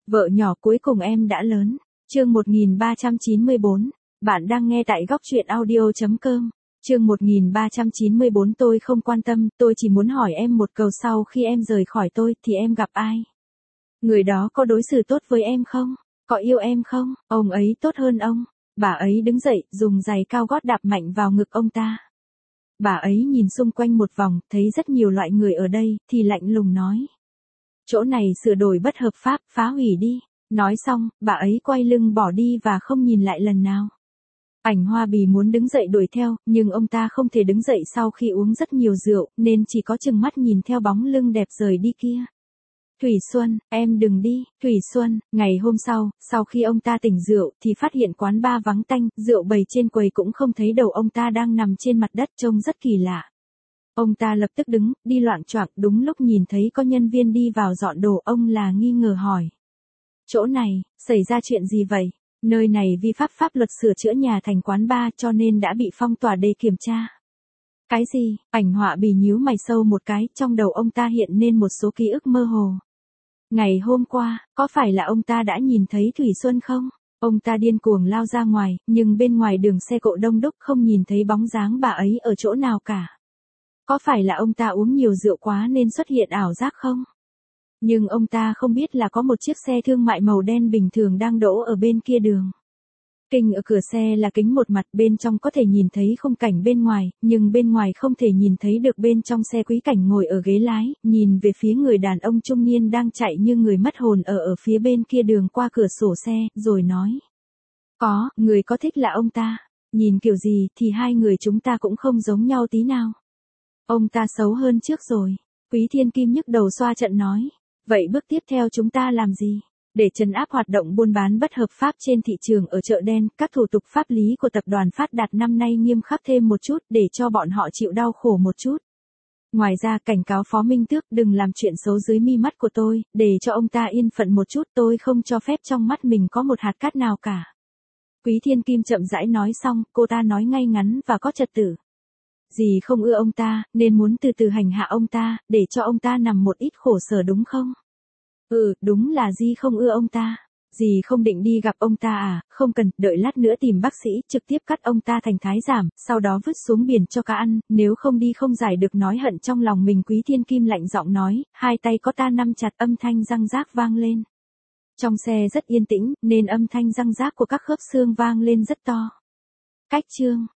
Vợ nhỏ cuối cùng em đã lớn. Chương 1394. Bạn đang nghe tại góc truyện audio.com. Chương 1394 tôi không quan tâm, tôi chỉ muốn hỏi em một câu sau khi em rời khỏi tôi thì em gặp ai? Người đó có đối xử tốt với em không? Có yêu em không? Ông ấy tốt hơn ông. Bà ấy đứng dậy, dùng giày cao gót đạp mạnh vào ngực ông ta. Bà ấy nhìn xung quanh một vòng, thấy rất nhiều loại người ở đây, thì lạnh lùng nói. Chỗ này sửa đổi bất hợp pháp, phá hủy đi. Nói xong, bà ấy quay lưng bỏ đi và không nhìn lại lần nào. Ảnh Hoa Bì muốn đứng dậy đuổi theo, nhưng ông ta không thể đứng dậy sau khi uống rất nhiều rượu, nên chỉ có chừng mắt nhìn theo bóng lưng đẹp rời đi kia. Thủy Xuân, em đừng đi. Thủy Xuân, ngày hôm sau khi ông ta tỉnh rượu thì phát hiện quán bar vắng tanh, rượu bày trên quầy cũng không thấy đầu ông ta đang nằm trên mặt đất trông rất kỳ lạ. Ông ta lập tức đứng, đi loạng choạng, đúng lúc nhìn thấy có nhân viên đi vào dọn đồ, ông là nghi ngờ hỏi. Chỗ này, xảy ra chuyện gì vậy? Nơi này vi phạm pháp luật sửa chữa nhà thành quán bar cho nên đã bị phong tỏa để kiểm tra. Cái gì? Ảnh Họa Bì nhíu mày sâu một cái, trong đầu ông ta hiện nên một số ký ức mơ hồ. Ngày hôm qua, có phải là ông ta đã nhìn thấy Thủy Xuân không? Ông ta điên cuồng lao ra ngoài, nhưng bên ngoài đường xe cộ đông đúc không nhìn thấy bóng dáng bà ấy ở chỗ nào cả. Có phải là ông ta uống nhiều rượu quá nên xuất hiện ảo giác không? Nhưng ông ta không biết là có một chiếc xe thương mại màu đen bình thường đang đỗ ở bên kia đường. Kính ở cửa xe là kính một mặt, bên trong có thể nhìn thấy khung cảnh bên ngoài, nhưng bên ngoài không thể nhìn thấy được bên trong xe. Quý Cảnh ngồi ở ghế lái, nhìn về phía người đàn ông trung niên đang chạy như người mất hồn ở phía bên kia đường qua cửa sổ xe, rồi nói. Người có thích là ông ta. Nhìn kiểu gì thì hai người chúng ta cũng không giống nhau tí nào. Ông ta xấu hơn trước rồi. Quý Thiên Kim nhức đầu xoa trận nói. Vậy bước tiếp theo chúng ta làm gì? Để trấn áp hoạt động buôn bán bất hợp pháp trên thị trường ở chợ đen, các thủ tục pháp lý của tập đoàn Phát Đạt năm nay nghiêm khắc thêm một chút để cho bọn họ chịu đau khổ một chút. Ngoài ra cảnh cáo Phó Minh Tước đừng làm chuyện xấu dưới mi mắt của tôi, để cho ông ta yên phận một chút, tôi không cho phép trong mắt mình có một hạt cát nào cả. Quý Thiên Kim chậm rãi nói xong, cô ta nói ngay ngắn và có trật tự. Dì không ưa ông ta, nên muốn từ từ hành hạ ông ta, để cho ông ta nằm một ít khổ sở đúng không? Đúng là dì không ưa ông ta. Dì không định đi gặp ông ta à? Không cần, đợi lát nữa tìm bác sĩ, trực tiếp cắt ông ta thành thái giảm, sau đó vứt xuống biển cho cá ăn, nếu không đi không giải được nói hận trong lòng mình. Quý Thiên Kim lạnh giọng nói, hai tay có ta nắm chặt, âm thanh răng rác vang lên. Trong xe rất yên tĩnh, nên âm thanh răng rác của các khớp xương vang lên rất to. Cách chương